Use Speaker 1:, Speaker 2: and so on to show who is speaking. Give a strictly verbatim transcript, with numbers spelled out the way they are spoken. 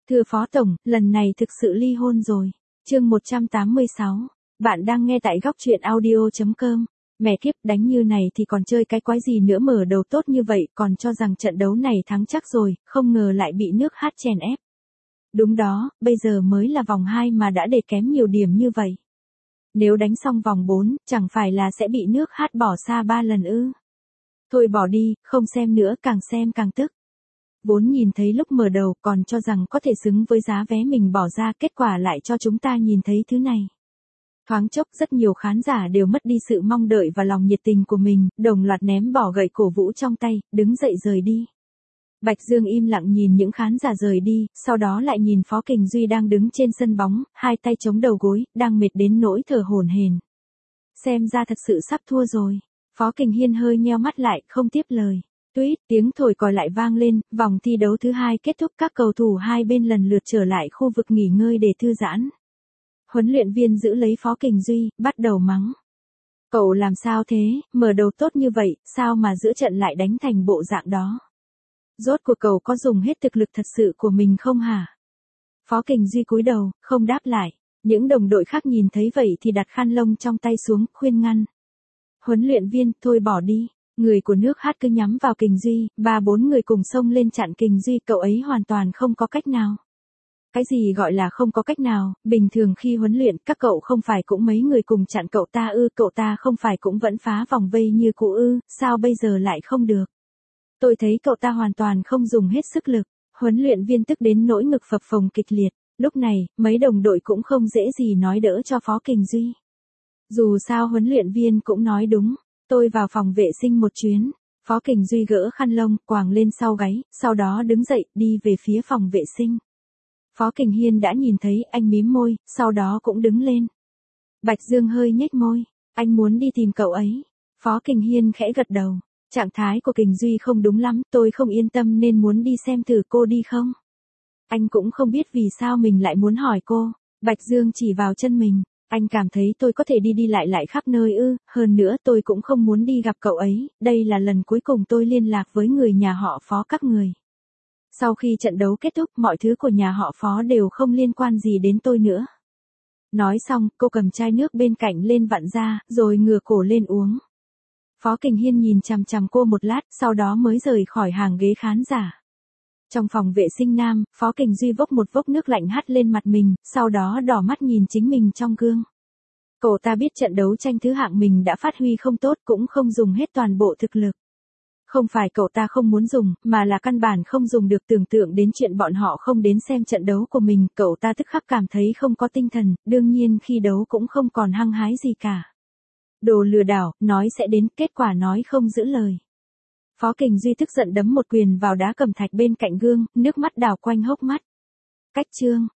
Speaker 1: Thưa Phó Tổng, lần này thực sự ly hôn rồi. Chương một trăm tám mươi sáu. Bạn đang nghe tại góc truyện audio chấm com. Mẹ kiếp, đánh như này thì còn chơi cái quái gì nữa, mở đầu tốt như vậy, còn cho rằng trận đấu này thắng chắc rồi, không ngờ lại bị nước hát chèn ép. Đúng đó, bây giờ mới là vòng hai mà đã để kém nhiều điểm như vậy. Nếu đánh xong vòng bốn, chẳng phải là sẽ bị nước hát bỏ xa ba lần ư? Thôi bỏ đi, không xem nữa, càng xem càng tức. Vốn nhìn thấy lúc mở đầu còn cho rằng có thể xứng với giá vé mình bỏ ra, kết quả lại cho chúng ta nhìn thấy thứ này. Thoáng chốc rất nhiều khán giả đều mất đi sự mong đợi và lòng nhiệt tình của mình, đồng loạt ném bỏ gậy cổ vũ trong tay, đứng dậy rời đi. Bạch Dương im lặng nhìn những khán giả rời đi, sau đó lại nhìn Phó Kình Duy đang đứng trên sân bóng, hai tay chống đầu gối, đang mệt đến nỗi thở hổn hển. Xem ra thật sự sắp thua rồi. Phó Kình Hiên hơi nheo mắt lại, không tiếp lời. Tuýt, tiếng thổi còi lại vang lên, vòng thi đấu thứ hai kết thúc, các cầu thủ hai bên lần lượt trở lại khu vực nghỉ ngơi để thư giãn. Huấn luyện viên giữ lấy Phó Kình Duy, bắt đầu mắng. Cậu làm sao thế, mở đầu tốt như vậy, sao mà giữa trận lại đánh thành bộ dạng đó? Rốt cuộc cậu có dùng hết thực lực thật sự của mình không hả? Phó Kình Duy cúi đầu, không đáp lại. Những đồng đội khác nhìn thấy vậy thì đặt khăn lông trong tay xuống, khuyên ngăn. Huấn luyện viên, thôi bỏ đi. Người của nước hát cứ nhắm vào Kình Duy, ba bốn người cùng xông lên chặn Kình Duy, cậu ấy hoàn toàn không có cách nào. Cái gì gọi là không có cách nào, bình thường khi huấn luyện các cậu không phải cũng mấy người cùng chặn cậu ta ư, cậu ta không phải cũng vẫn phá vòng vây như cũ ư, sao bây giờ lại không được? Tôi thấy cậu ta hoàn toàn không dùng hết sức lực, huấn luyện viên tức đến nỗi ngực phập phồng kịch liệt, lúc này, mấy đồng đội cũng không dễ gì nói đỡ cho Phó Kình Duy. Dù sao huấn luyện viên cũng nói đúng. Tôi vào phòng vệ sinh một chuyến. Phó Kình Duy gỡ khăn lông, quàng lên sau gáy, sau đó đứng dậy, đi về phía phòng vệ sinh. Phó Kình Hiên đã nhìn thấy, anh mím môi, sau đó cũng đứng lên. Bạch Dương hơi nhếch môi, anh muốn đi tìm cậu ấy. Phó Kình Hiên khẽ gật đầu. Trạng thái của Kình Duy không đúng lắm, tôi không yên tâm nên muốn đi xem thử, cô đi không? Anh cũng không biết vì sao mình lại muốn hỏi cô. Bạch Dương chỉ vào chân mình. Anh cảm thấy tôi có thể đi đi lại lại khắp nơi ư, hơn nữa tôi cũng không muốn đi gặp cậu ấy, đây là lần cuối cùng tôi liên lạc với người nhà họ Phó các người. Sau khi trận đấu kết thúc, mọi thứ của nhà họ Phó đều không liên quan gì đến tôi nữa. Nói xong, cô cầm chai nước bên cạnh lên vặn ra, rồi ngửa cổ lên uống. Phó Kình Hiên nhìn chằm chằm cô một lát, sau đó mới rời khỏi hàng ghế khán giả. Trong phòng vệ sinh nam, Phó Kình Duy vốc một vốc nước lạnh hắt lên mặt mình, sau đó đỏ mắt nhìn chính mình trong gương. Cậu ta biết trận đấu tranh thứ hạng mình đã phát huy không tốt, cũng không dùng hết toàn bộ thực lực. Không phải cậu ta không muốn dùng, mà là căn bản không dùng được, tưởng tượng đến chuyện bọn họ không đến xem trận đấu của mình, cậu ta tức khắc cảm thấy không có tinh thần, đương nhiên khi đấu cũng không còn hăng hái gì cả. Đồ lừa đảo, nói sẽ đến, kết quả nói không giữ lời. Phó Kình Duy tức giận đấm một quyền vào đá cẩm thạch bên cạnh gương, nước mắt đảo quanh hốc mắt. Cách chương.